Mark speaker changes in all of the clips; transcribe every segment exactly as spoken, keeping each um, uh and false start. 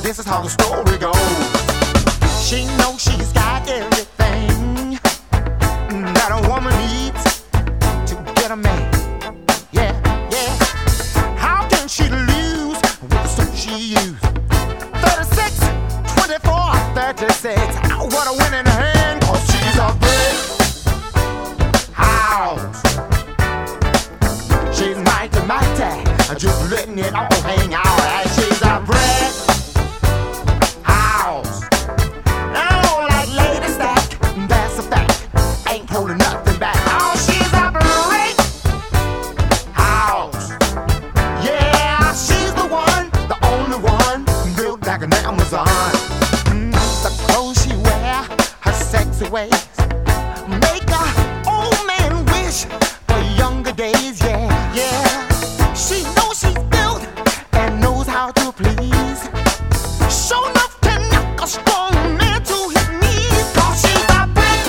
Speaker 1: this is how the story goes. She knows she's got everything that a woman needs to get a man. Yeah, yeah. How can she lose with the suit she used? thirty-six, twenty-four, thirty-six. What a winning hand, cause she's a brick house. She's mighty, mighty, just letting it all hang out. And she's a brick house. Oh, like Lady Stack, that's a fact. Ain't holding nothing back. Oh, she's a brick house. Yeah, she's the one, the only one, built like an Amazon. Mm, the clothes she wear, her sexy ways, make a old man wish for younger days. Yeah, yeah. She knows she's built and knows how to please. Show enough to knock a strong man to his knees. Cause she's a brick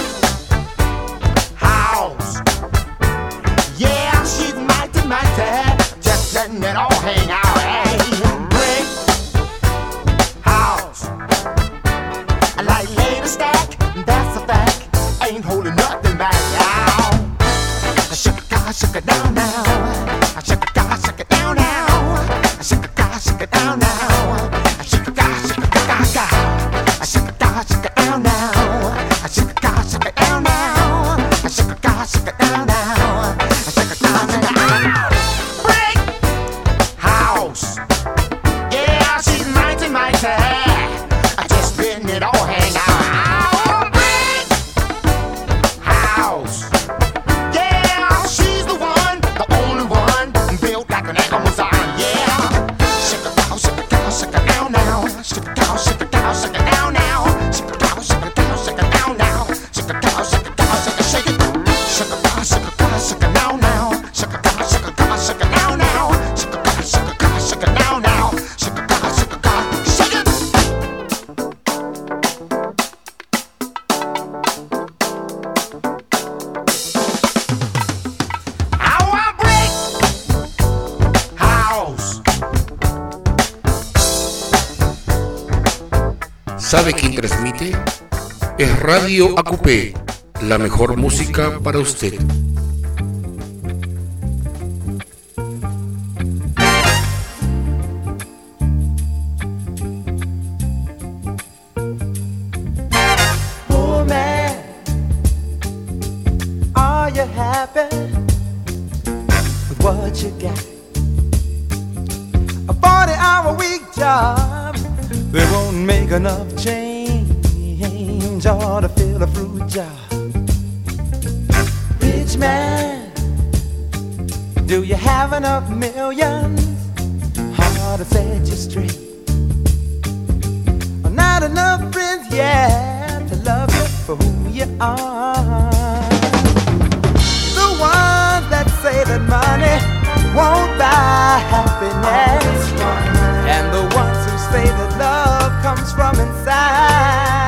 Speaker 1: house. Yeah, she's mighty, mighty, just letting it all hang out. Hey, brick house. Like Lady Stack, that's a fact. Ain't holding nothing back. Now, shake it, shake it down now. Shake it, shake it down now. Shake it, shake it down now. Shake it, shake it down now. Shake it, shake it down now. Shake it, shake it down now. Shake it, shake it down now. Shake it down now. Brick house. Yeah, she's mighty, mighty. Just letting it all hang out. Brick house. Yeah, she's the one, the only one, built like an Amazon. Yeah. Shake it down, shake it down, shake it down now. Shake it down, shake it down, shake it down now. Shake it down, shake it down, shake it down now. Shake it down, shake it down, shake it, shake it. Shake it down, shake it down, shake it down now. Shake it down, shake it down, shake it down now. Shake it down, shake it down, shake it down now. Shake it down, shake it down, shake it. Our brick house.
Speaker 2: ¿Sabe quién transmite? Es Radio A Q P, la mejor música para usted.
Speaker 3: Oh man, are you happy with what you got? A forty hour week job, they won't make enough change or to fill a fruit jar. Rich man, do you have enough millions? Hard to set you straight. Not enough friends, yeah, to love you for who you are. The ones that say that money won't buy happiness, and the ones who say that love comes from inside.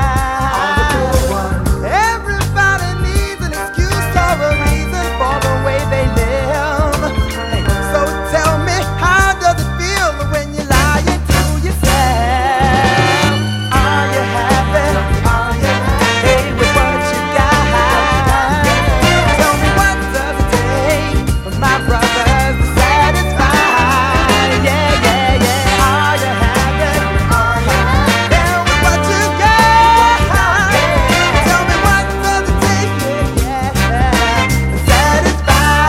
Speaker 3: Everybody needs an excuse or a reason for the way they live. Hey, so tell me, how does it feel when you're lying to yourself? Are you happy? Are you happy with what you got? Tell me, what does it take for my brothers to satisfy? Yeah, yeah, yeah. Are you happy? Are you happy? Tell me what you got. Tell me, what does it take, yeah, yeah, to satisfy?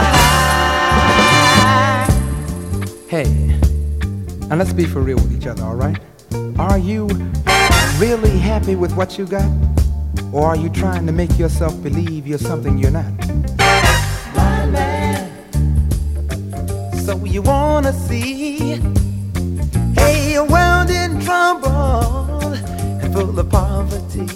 Speaker 3: Hey, now let's be for real with each other, all right? Are you really happy with what you got? Or are you trying to make yourself believe you're something you're not? Blind man, so you wanna see, hey, a world in trouble and full of poverty.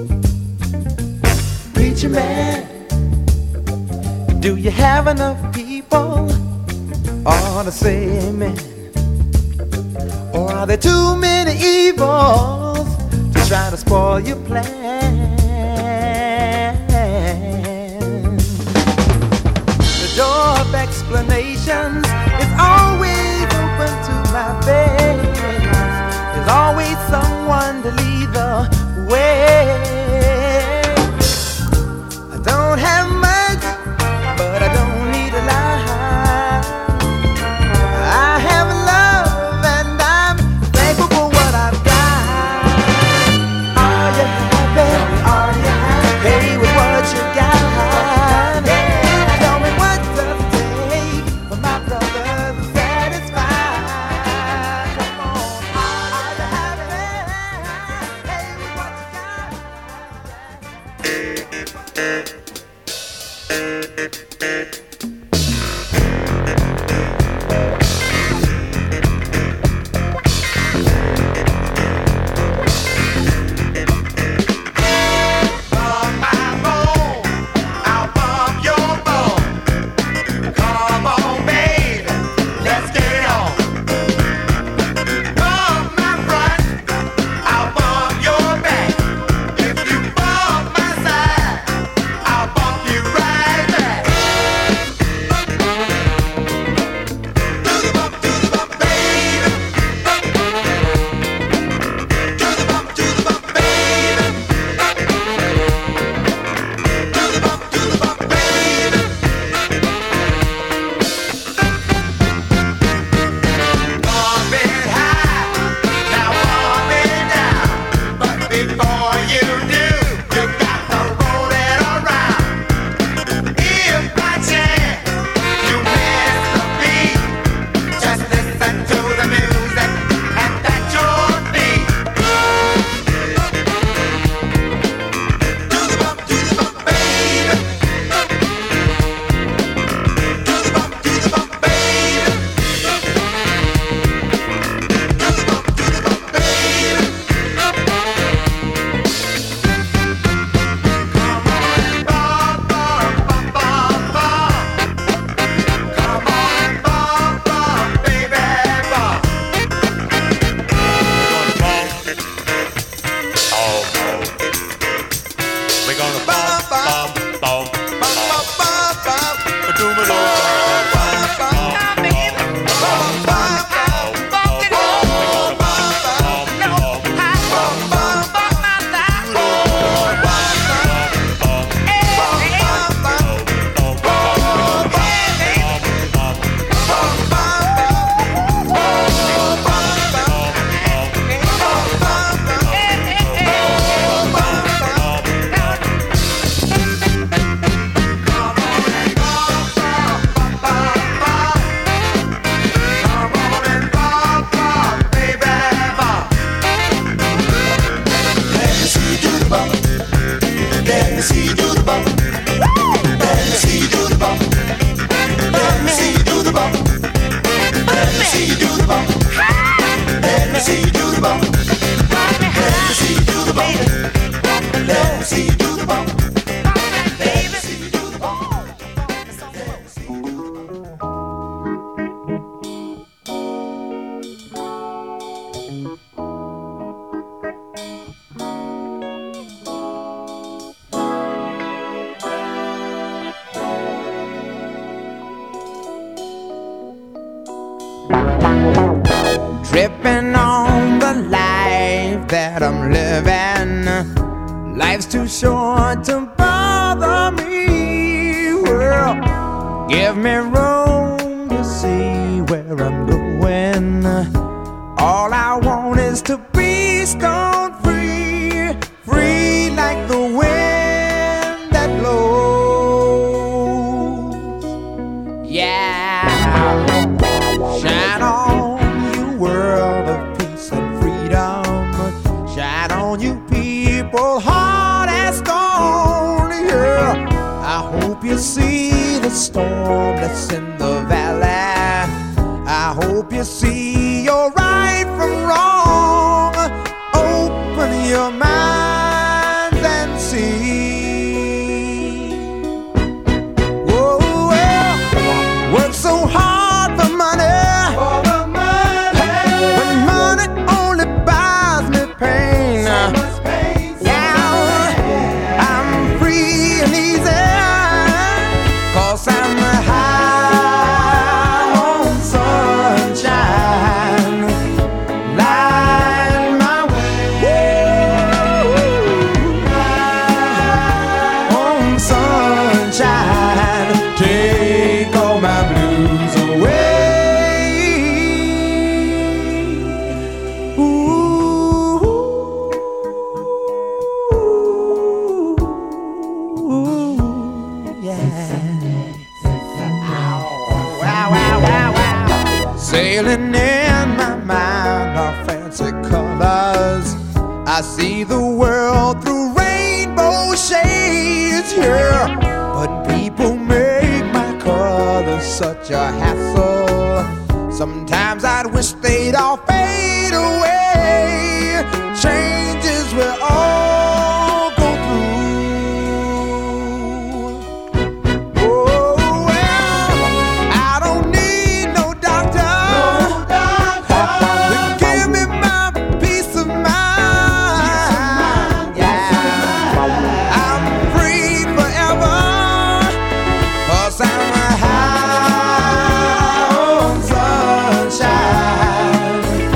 Speaker 3: Preacher man, do you have enough people all to say amen? Or are there too many evils to try to spoil your plan? The door of explanations is always open to my face. There's always
Speaker 1: the bone. Let me see you do the bone. Let me see you do the bone. Baby, see you do the bone. Let me see you do the
Speaker 3: Tripping on the life that I'm living. Life's too short to bother me. Well, give me room to see where I'm going. All I want is to be stone free, free like the wind that blows. Yeah, shine on, you world of peace and freedom. Shine on, you people hard as stone. Yeah, I hope you see the storm that's in the valley. I hope you see your right from wrong. Open your minds and see. Whoa, well, work so hard for money, for the money. When money only buys me pain. So much pain, so yeah, much pain. I'm free and easy, 'cause I'm high on sunshine. Light my way. High on sunshine. Take all my blues away. Ooh, yeah. Wow, wow, wow, wow. Sailing in my mind are fancy colors. I see the world through rainbow shades, yeah. But people make my colors such a hassle. Sometimes I'd wish they'd all fade away. Changes will all go through. Oh, well, I don't need no doctor, no doctor to give me my peace of mind. Yeah, I'm free forever, 'cause I'm high on sunshine.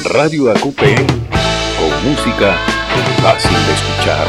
Speaker 4: Radio A Q P, con música fácil de escuchar.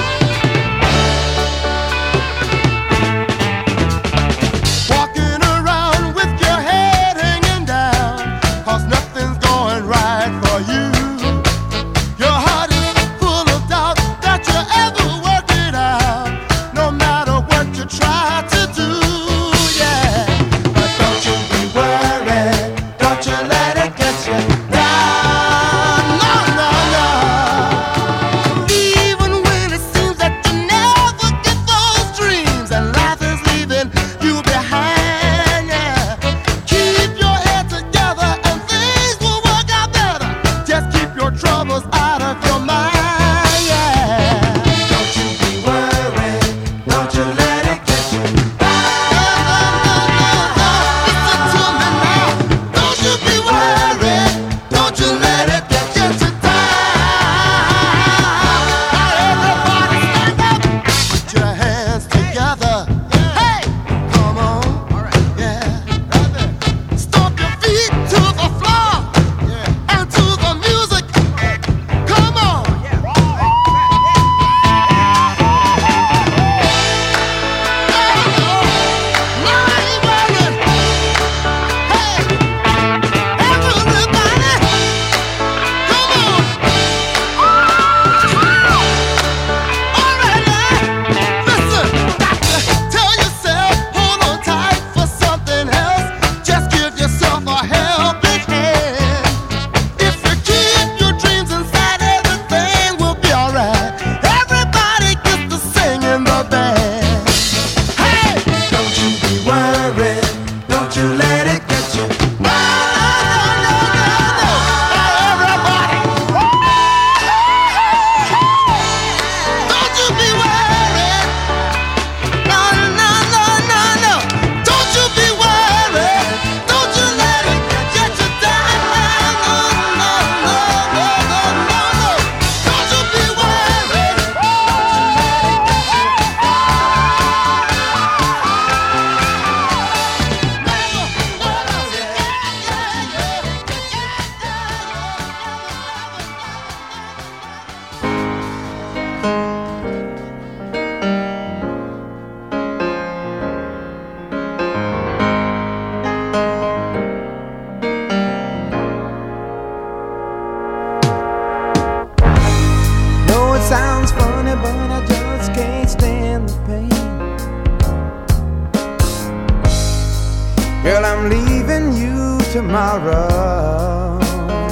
Speaker 3: Tomorrow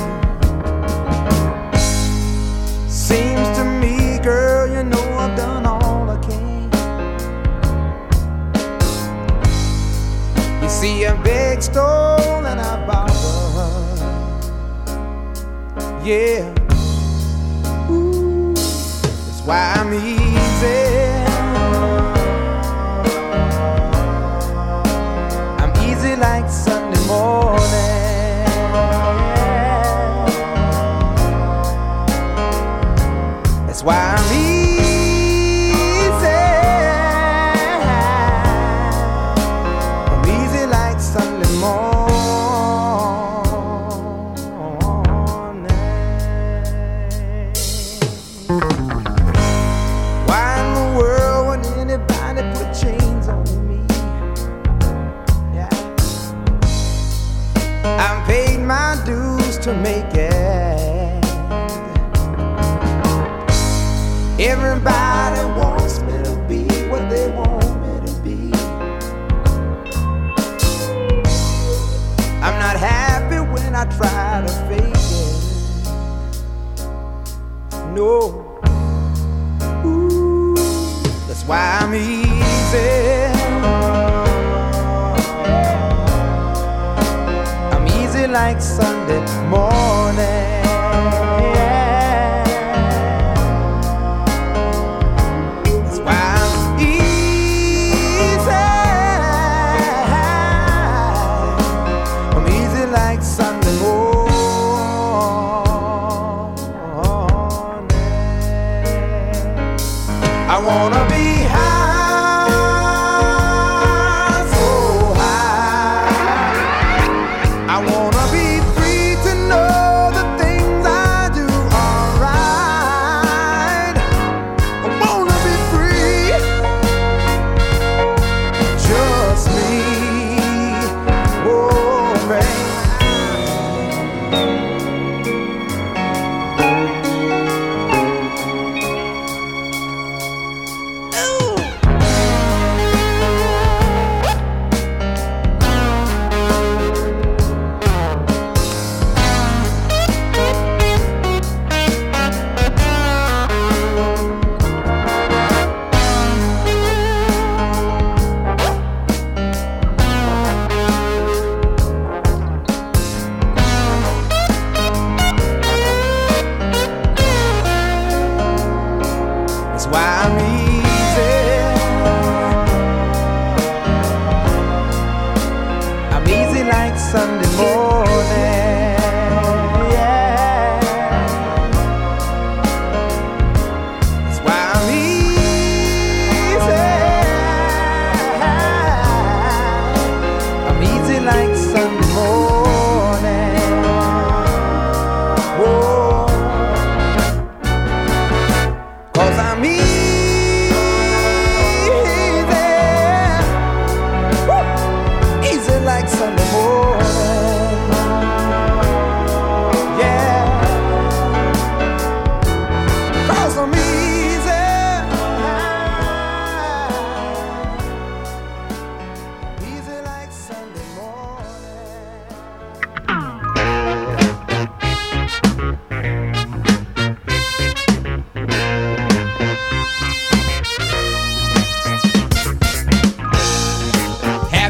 Speaker 3: seems to me, girl, you know I've done all I can. You see, I beg, stole, and I borrowed. Yeah, ooh, that's why I'm easy. I'm easy like Sunday morning. That's why I'm easy. I'm easy like Sunday morning. Why in the world would anybody put chains on me? Yeah, I've paid my dues to make it. Everybody wants me to be what they want me to be. I'm not happy when I try to fake it. No. Ooh, that's why I'm easy. I'm easy like Sunday morning. I wanna be high, so high. I wanna be free to know the things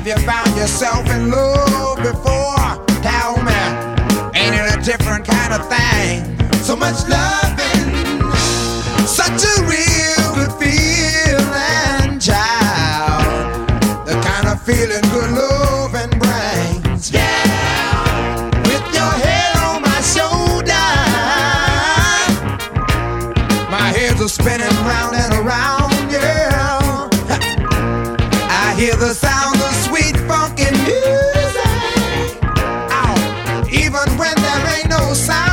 Speaker 5: Have you found yourself in love before? Tell me, ain't it a different kind of thing? So much loving, such a real good feeling, child. The kind of feeling good loving brings. Yeah, with your head on my shoulder, my head's a spinning round and around. Yeah, I hear the sound of sweet funky music. Ow, even when there ain't no sound.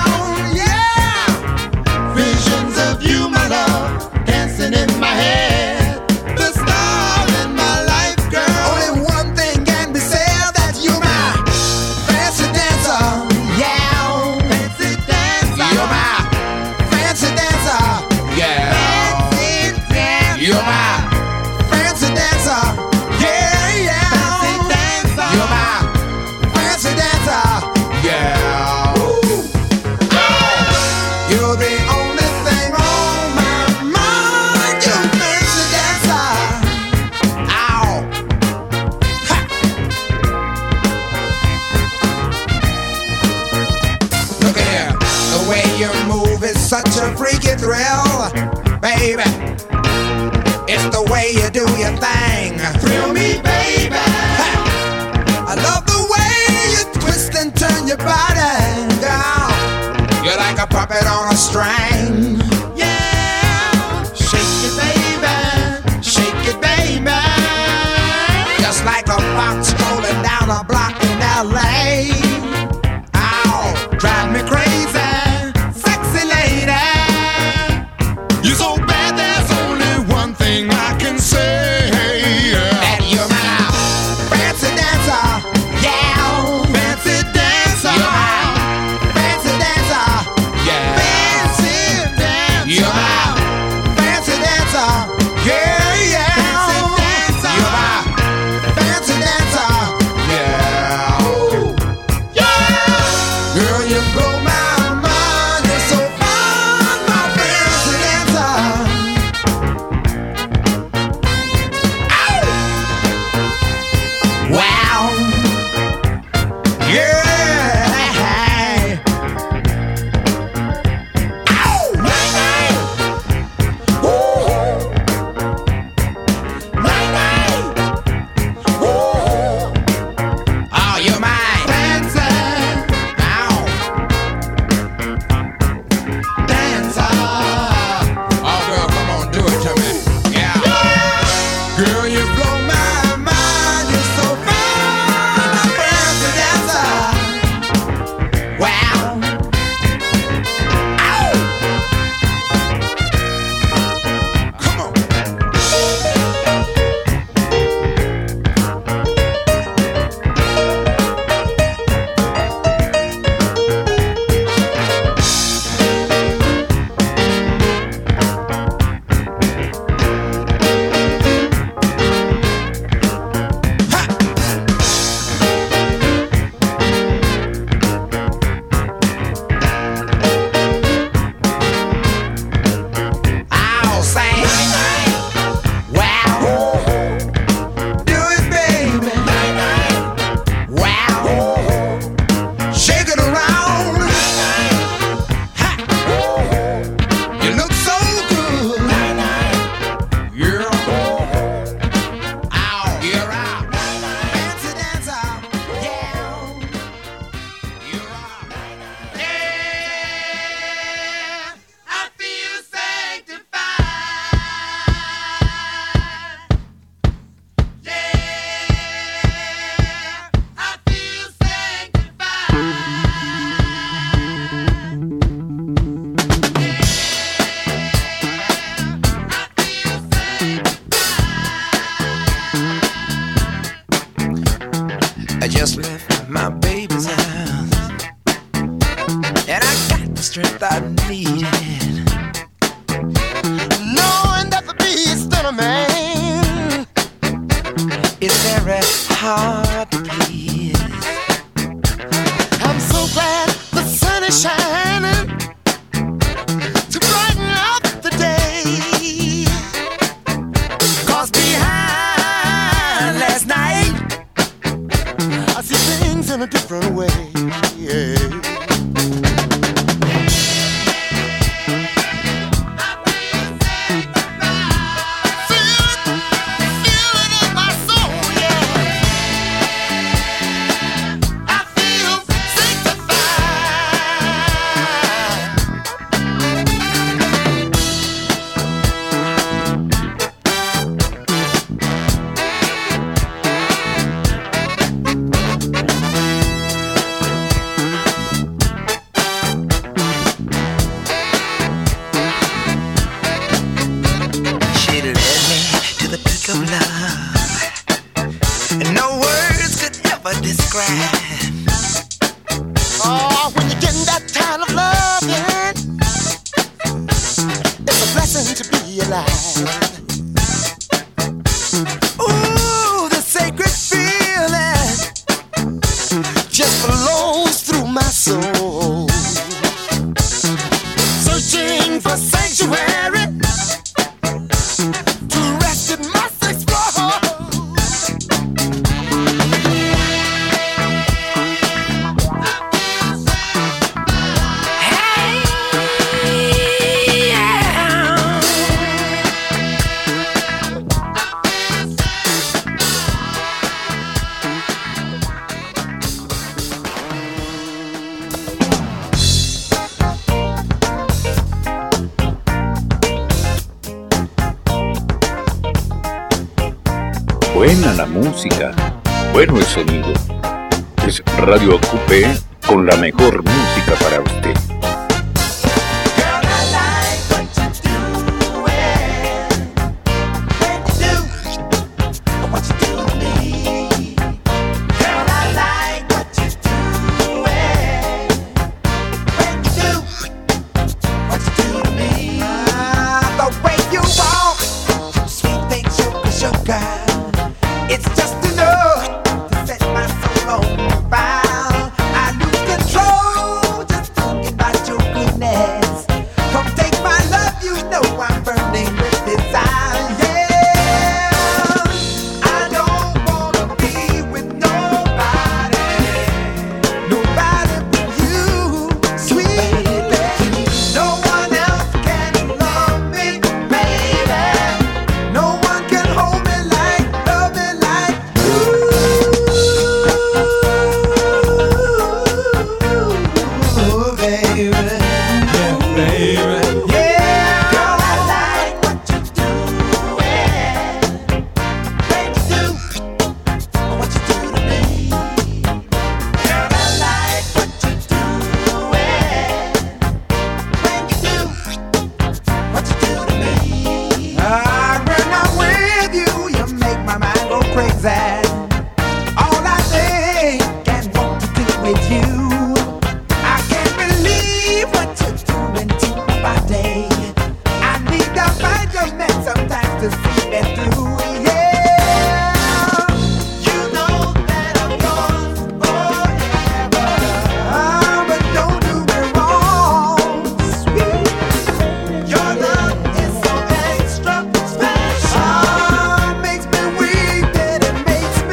Speaker 5: You, my love, dancing in my head, the star in my life, girl. Only one thing can be said, that you're my fancy dancer. Yeah, fancy dancer. You're my fancy dancer. Yeah, fancy dancer. You're my fancy dancer. Yeah, yeah, fancy dancer. You're my fancy dancer. Yeah. Ooh. You're the only such a freaky thrill, baby. It's the way you do your thing. Thrill me, baby. Ha. I love the way you twist and turn your body, girl. You're like a puppet on a string. Yeah, shake it, baby. Shake it, baby. Just like a fox strolling down a block in L A. Ow, drive me crazy. You're so bad, there's only one thing I can say. That you're my fancy dancer. Yeah, fancy dancer. You're my fancy dancer. Yeah, fancy dancer. You're my fancy dancer. Yeah, yeah, fancy dancer. You're my fancy dancer. Yeah, ooh. Yeah, girl, you blow my mind. You're so fine, my fancy dancer. Wow. Yeah. Ow. Night, night. Ooh. Night, night. Ooh. Oh, you're my dancer. Ow. Dancer. Oh, girl, come on, do it to me. Yeah. Girl, you blow my mind. You're so fine, my fancy dancer. Wow. Ow. Come on. I'll say, wow, do it, baby. Wow, shake it around. Ha. You look so good. Yeah. Ow, you're out. Fancy dancer. Yeah. You're out. Yeah. I feel sanctified. Yeah, I feel sanctified. I just left my baby's house, and I got the strength I needed, knowing that the beast in a man is very hard to please. I'm so glad the sun is shining to brighten up the day. 'Cause behind last night
Speaker 1: a different way. Yeah. Oh, when you're getting that kind of loving, it's a blessing to be alive. Ooh, the sacred feeling just flows through my soul. Searching for sanctuary to rest in my sixth floor.
Speaker 4: Buena la música, bueno el sonido. Es Radio Acupé con la mejor música para usted.
Speaker 3: It's just enough to set my soul on fire. I lose control just thinking about your goodness. Come take my love, you know I'm burning with desire. Yeah, I don't wanna be with nobody, nobody but you, sweetie. No one else can love me, baby. No one can hold me like, love me like you, baby. Yeah, baby. Yeah, girl, I like what you do, when you do what you do to me. Girl, I like what you do, when you do what you do to me. Ah, when I'm with you, you make my mind go crazy. All I think and want to do with you, I can't believe what you're doing to my body. I need to find your man sometimes to see me through. Yeah, you know that I'm yours forever. Ah, but don't do me wrong, sweet. Your love is so extra special. Ah, makes me weak and it makes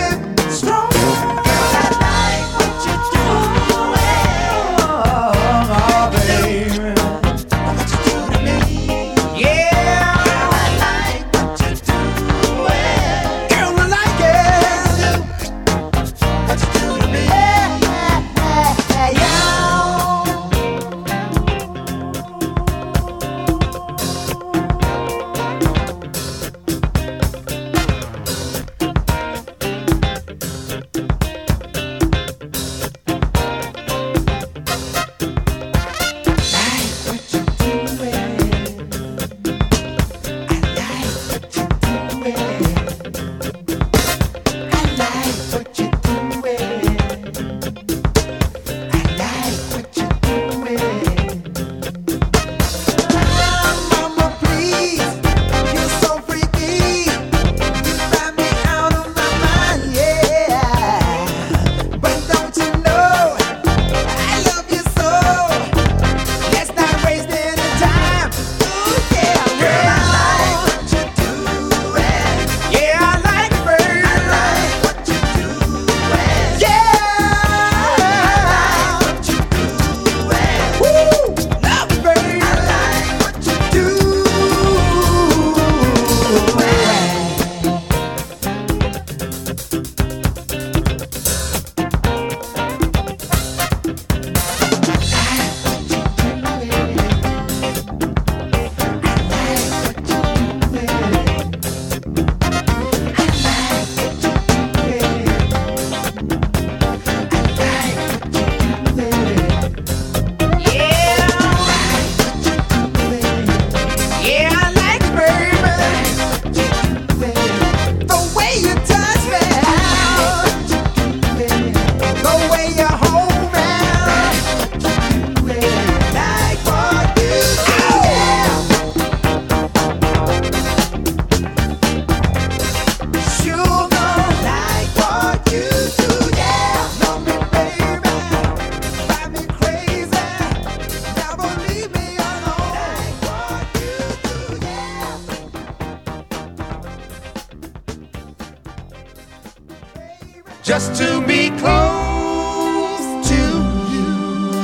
Speaker 3: just to be close to you,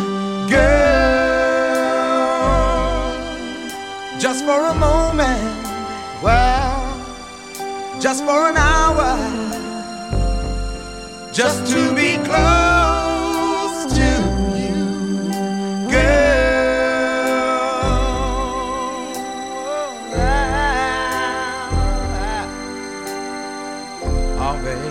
Speaker 3: girl. Just for a moment, well, just for an hour, just to be close to you, girl. Oh, baby.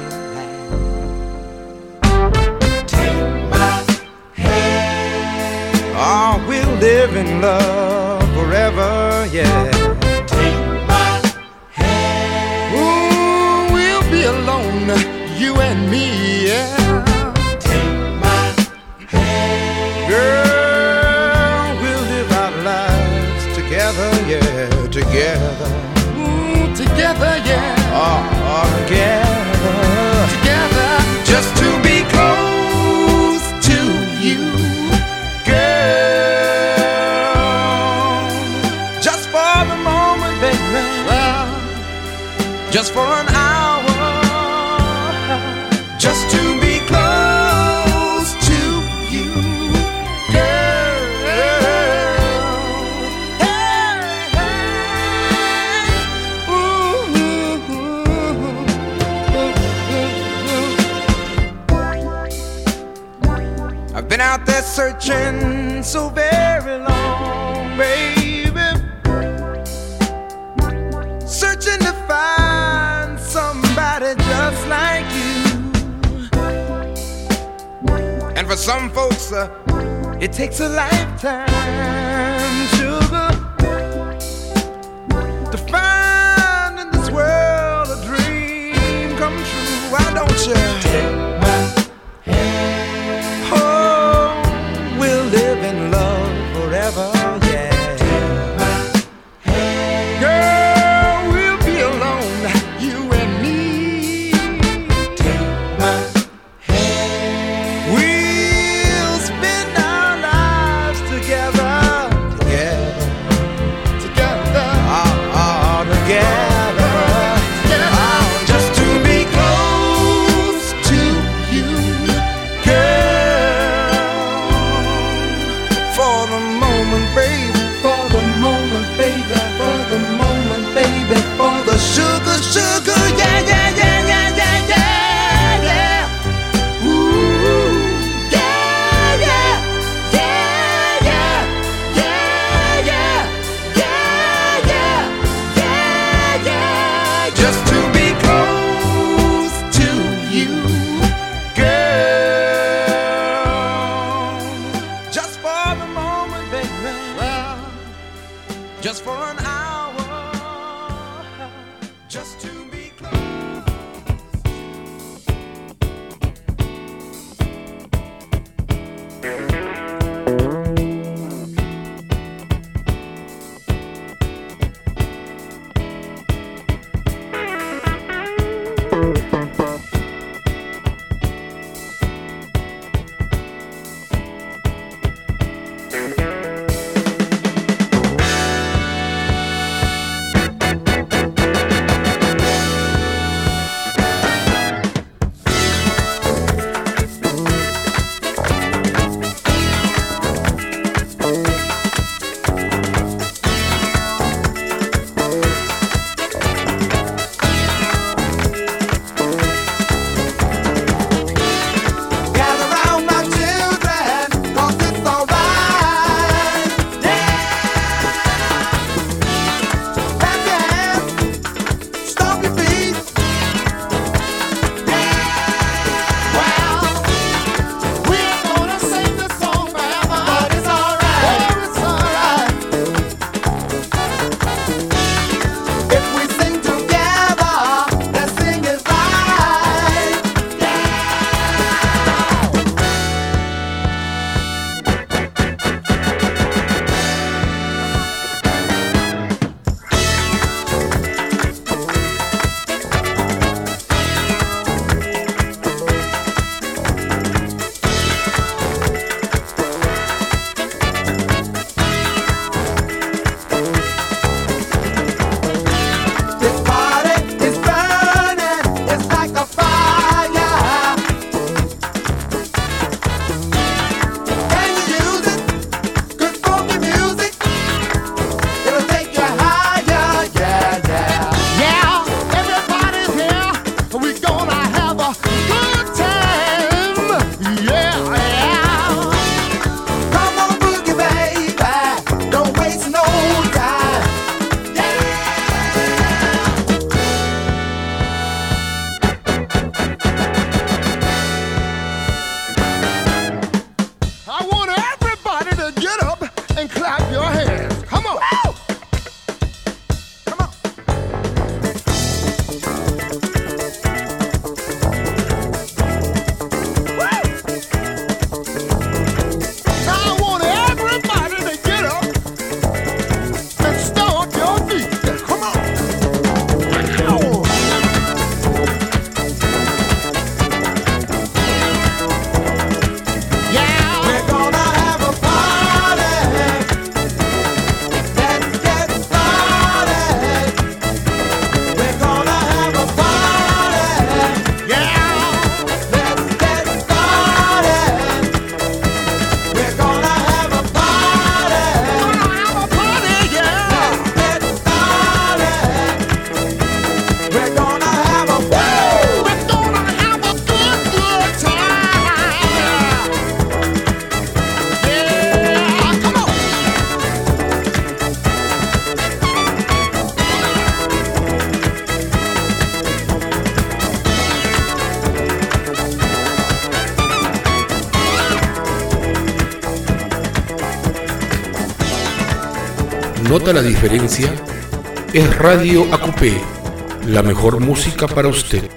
Speaker 3: Oh, we'll live in love forever, yeah. Take my hand. Ooh, we'll be alone, you and me, yeah. Take my hand. Girl, we'll live our lives together, yeah, together. Ooh, together, yeah. Oh, oh, together. Together, just to be close to you. Just for an hour, just to be close to you, girl. Hey, hey. Ooh, ooh, ooh. I've been out there searching so very long, baby, searching to find somebody just like you. And for some folks, uh, it takes a lifetime, sugar, to find in this world a dream come true. Why don't you take my hand? Oh, we'll live in love forever, yeah. Just to be close
Speaker 2: ¿Nota la diferencia? Es Radio A Q P, la mejor música para usted.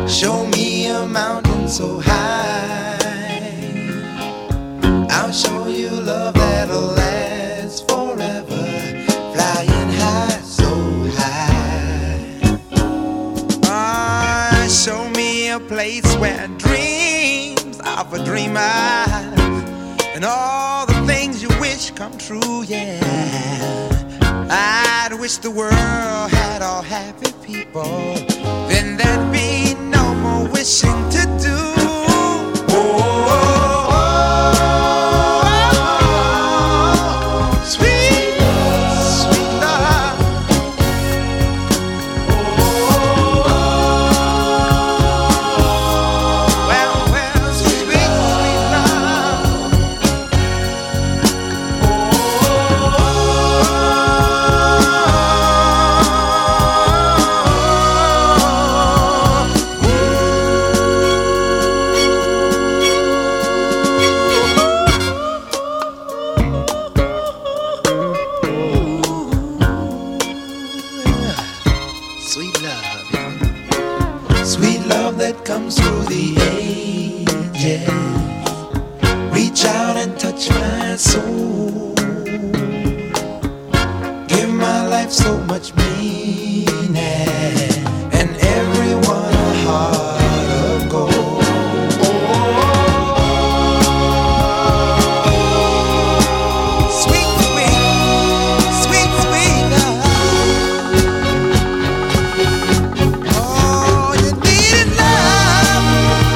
Speaker 3: Show me a mountain so high. I'll show you love that'll last forever. Flying high, so high. Ah, show me a place where dreams are for dreamers, and all the things you wish come true, yeah. I'd wish the world had all happy people. Then there'd be no more wishing to do. Oh, oh, oh, oh, sweet, sweet love. Oh, oh, oh, well, well, sweet, sweet love. Oh, oh, sweet love, sweet love that comes through the ages. Reach out and touch my soul. Give my life so much meaning, and everyone a heart of gold. Sweet, sweet, sweet, sweet love. Oh, you needed love.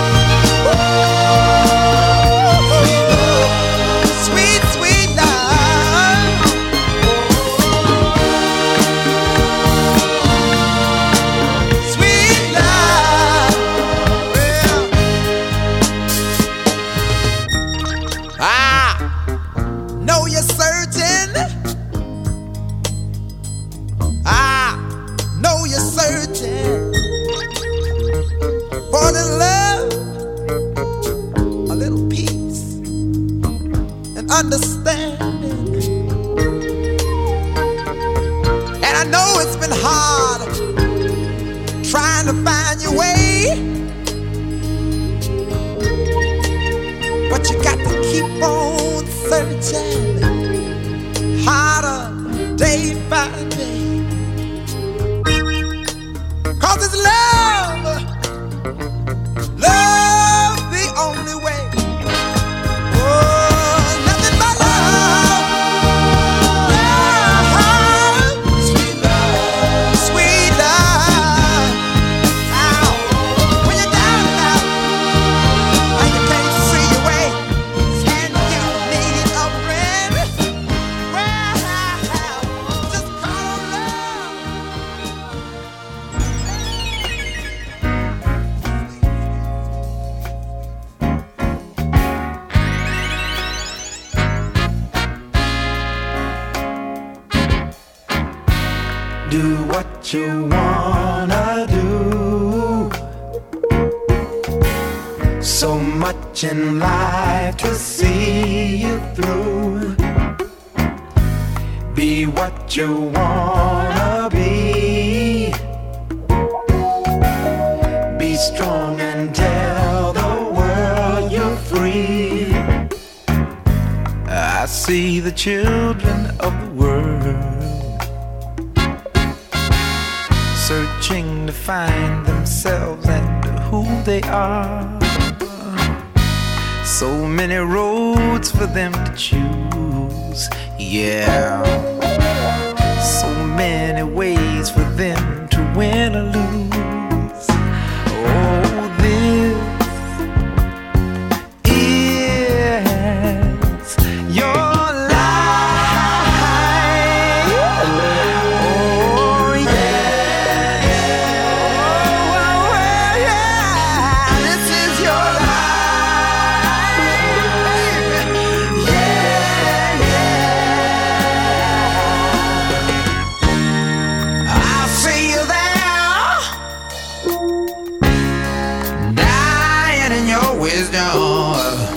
Speaker 3: Sweet, sweet love. Sweet love. Well, I know you're searching. I know you're searching for the love, a little peace and understanding. And I know it's been hard trying to find your way, but you got to keep on searching harder day by day. Cause it's love, love the only way. Oh, nothing but love, love, sweet love, sweet love. Ow. When you're down and out, and you can't see your way, and you need a friend, well, just call on love. Do what you wanna do. So much in life to see you through. Be what you wanna be. Be strong and tell the world you're free. I see the children of the world searching to find themselves and who they are. So many roads for them to choose, yeah. So many ways for them to win or lose. Oh, this is your life. Oh, yeah. Oh, yeah. This is your life. Yeah, yeah. I see you there, dying in your wisdom.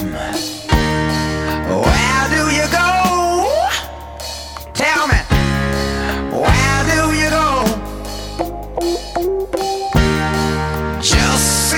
Speaker 3: Where do you go? Tell me, where do you go? Just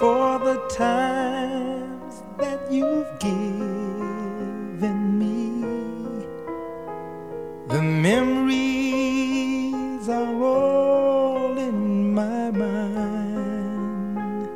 Speaker 3: for the times that you've given me. The memories are all in my mind.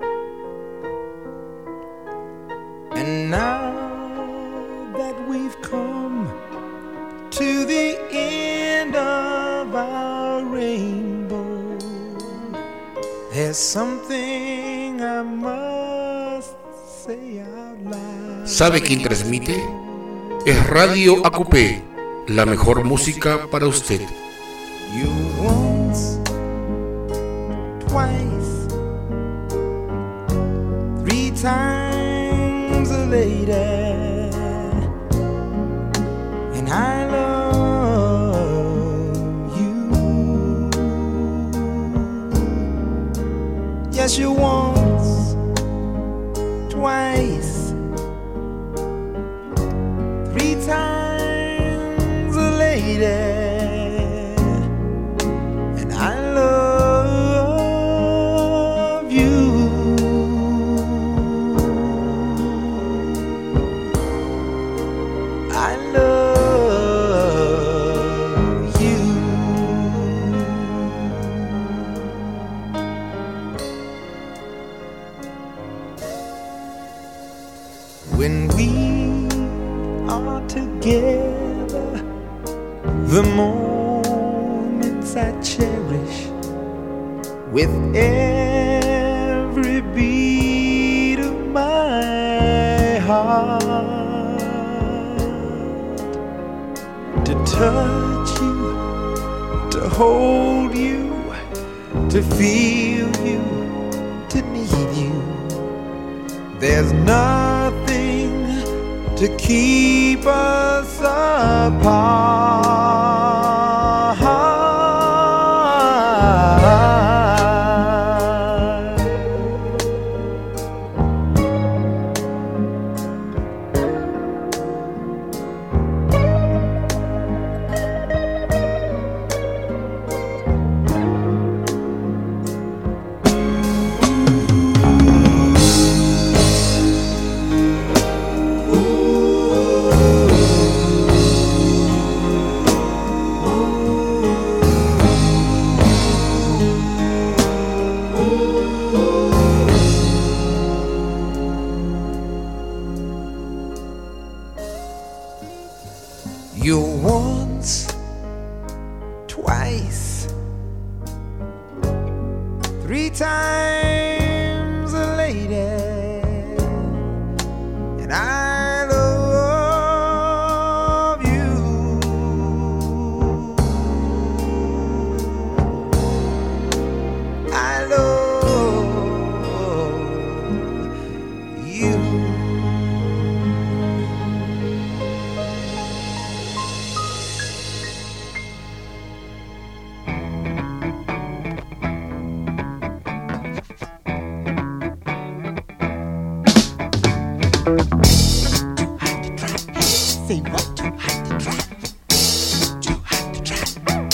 Speaker 3: And now that we've come to the end of our rainbow, there's something I must say out loud.
Speaker 2: ¿Sabe quién transmite? Es Radio A Q P, la mejor música para usted.
Speaker 3: You once, twice, three times a lady, and I love you. Yes, you once, twice, three times a lady. When we are together, the moments I cherish with every beat of my heart. To touch you, to hold you, to feel you, to need you. There's nothing to keep us apart. You once, twice, three times a lady, and I love you. I love you. Say what? Too hot to try. Too hot to try.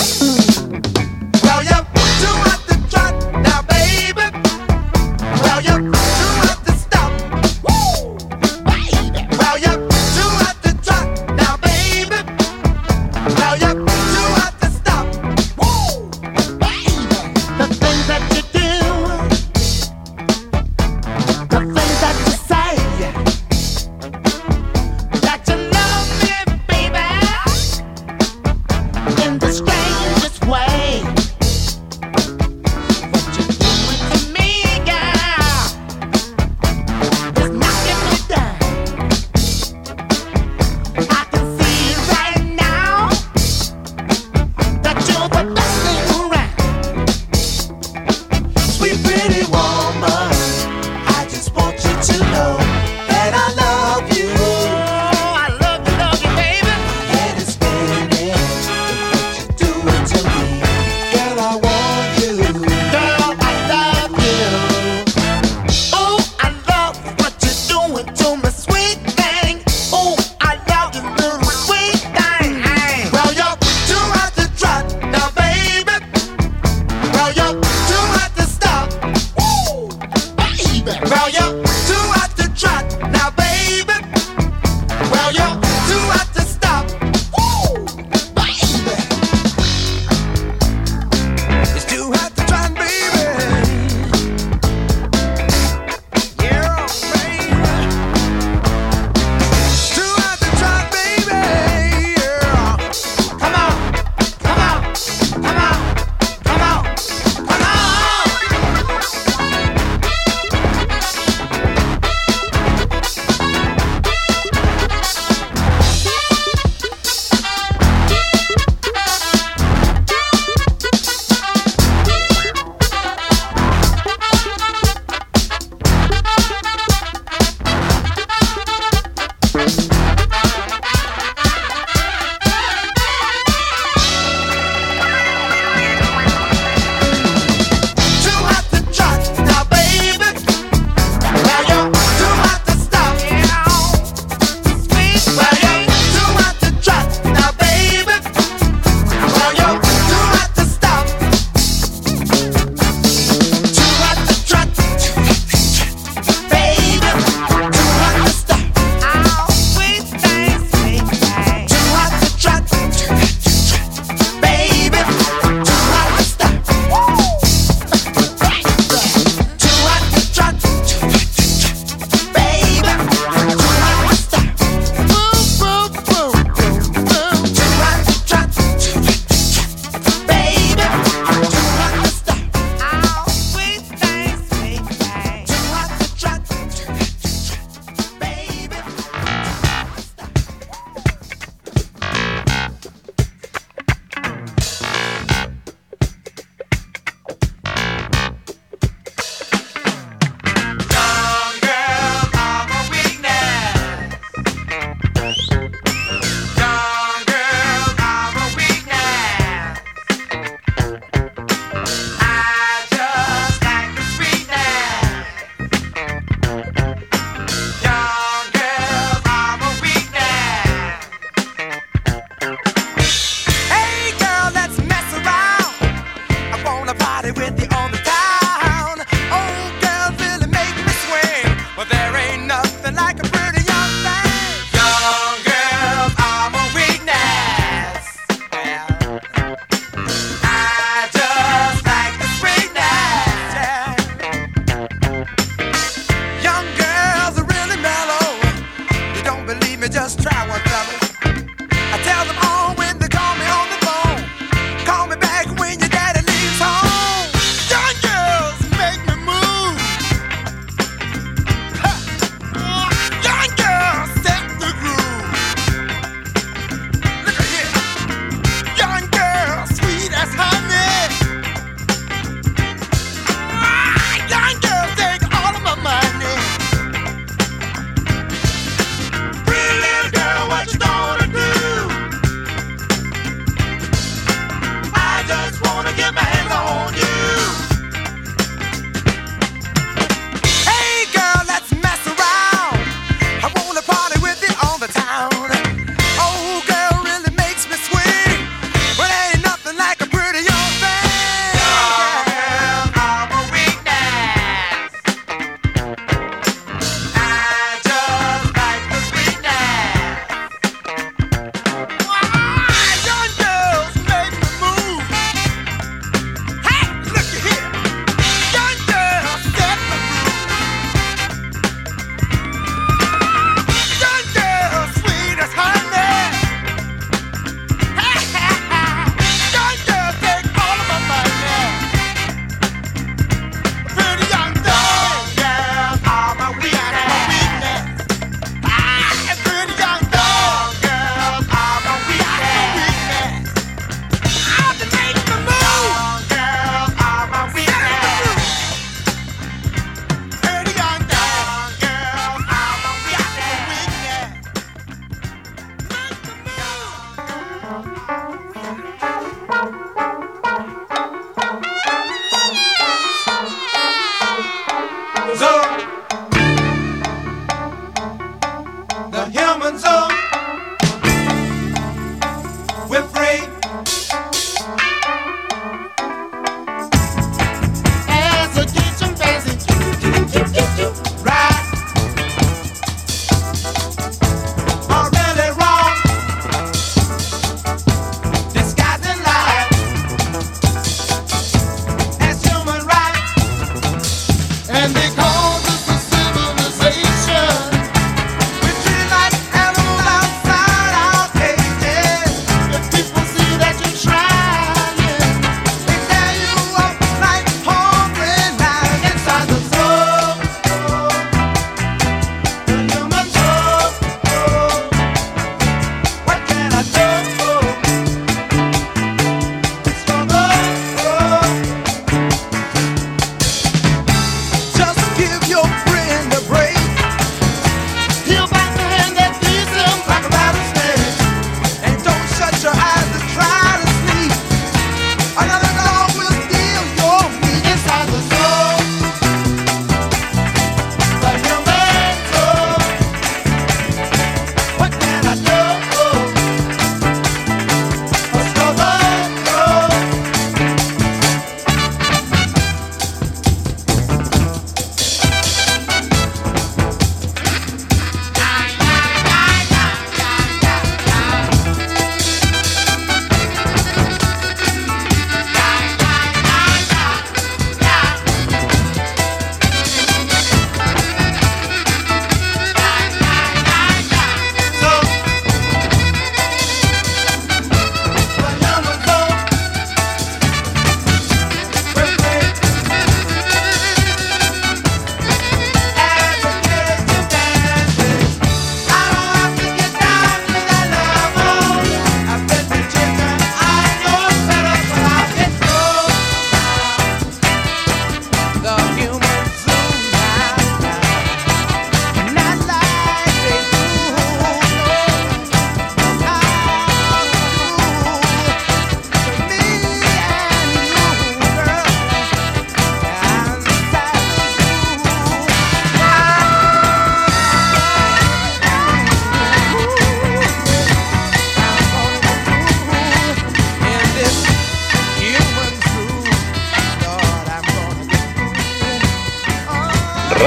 Speaker 3: Well, you're too hot to try now, baby. Well, you're too hot to stop. Woo, baby. Well, you're too hot to try now, baby. Well, you're too hot to stop. Woo, baby. The things that you do, the things that you say. That you love me, baby.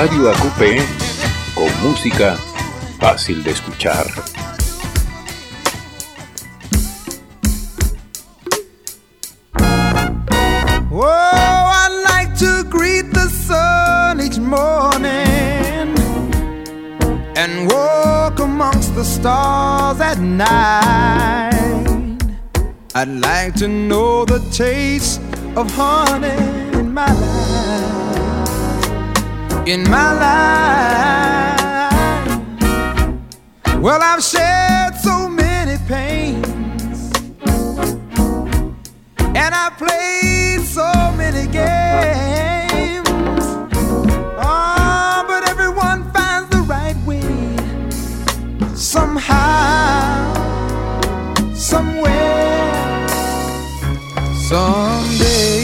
Speaker 4: Radio A Q P con música fácil de escuchar.
Speaker 3: Oh, I like to greet the sun each morning and walk amongst the stars at night. I'd like to know the taste of honey in my life, in my life. Well, I've shared so many pains, and I played so many games. Oh, but everyone finds the right way somehow, somewhere, someday.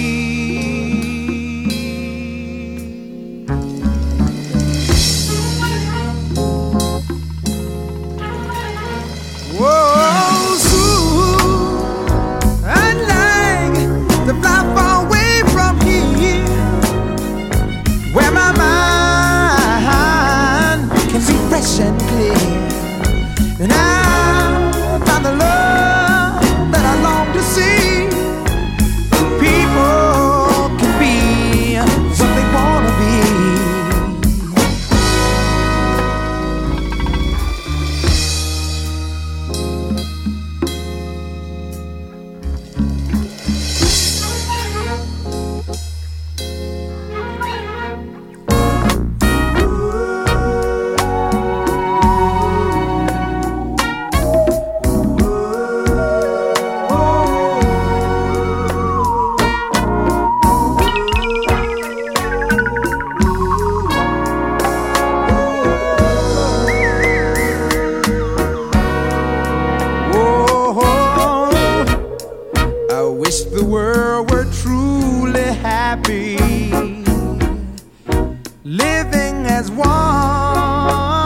Speaker 3: Whoa, soon I'd like to fly far away from here, where my mind can be fresh and clear, and I'll find the love that I long to see. People can be what they wanna be. Living as one.